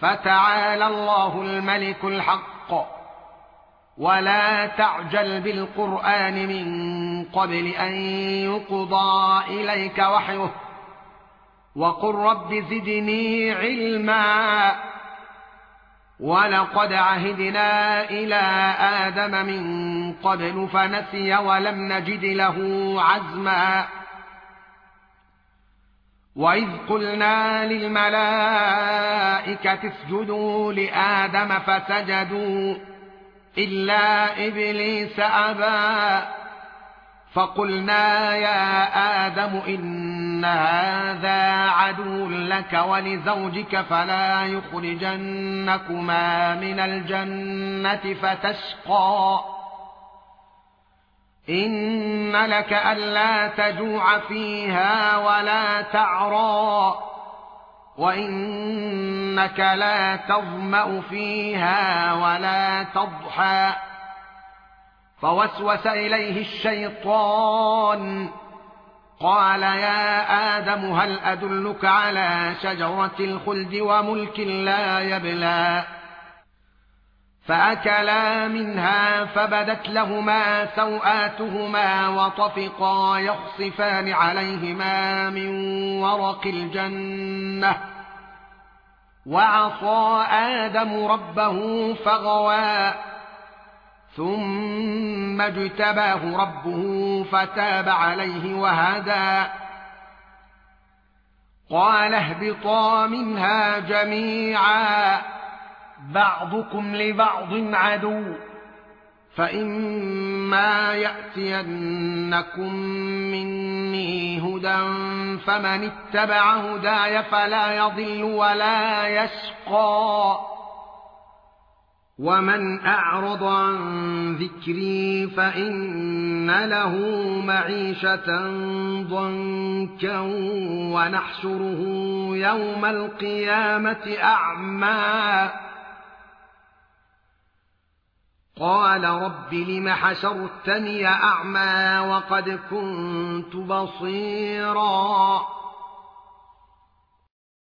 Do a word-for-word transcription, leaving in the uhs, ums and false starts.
فتعالى الله الملك الحق ولا تعجل بالقرآن من قبل أن يقضى إليك وحيه وقل رب زدني علما ولقد عهدنا إلى آدم من قبل فنسي ولم نجد له عزما وإذ قلنا للملائكة اسجدوا لآدم فسجدوا إلا إبليس أبى فقلنا يا آدم إن هذا عدو لك ولزوجك فلا يخرجنكما من الجنة فتشقى إن لك ألا تجوع فيها ولا تعرى وإنك لا تظمأ فيها ولا تضحى فوسوس إليه الشيطان قال يا آدم هل أدلك على شجرة الخلد وملك لا يبلى فأكلا منها فبدت لهما سوآتهما وطفقا يخصفان عليهما من ورق الجنة وعصى آدم ربه فغوى ثم اجتباه ربه فتاب عليه وهدى قال اهبطا منها جميعا بعضكم لبعض عدو فإما يأتينكم مني هدى فمن اتبع هداي فلا يضل ولا يشقى ومن أعرض عن ذكري فإن له معيشة ضنكا ونحشره يوم القيامة أعمى قال رب لم حشرتني أعمى وقد كنت بصيرا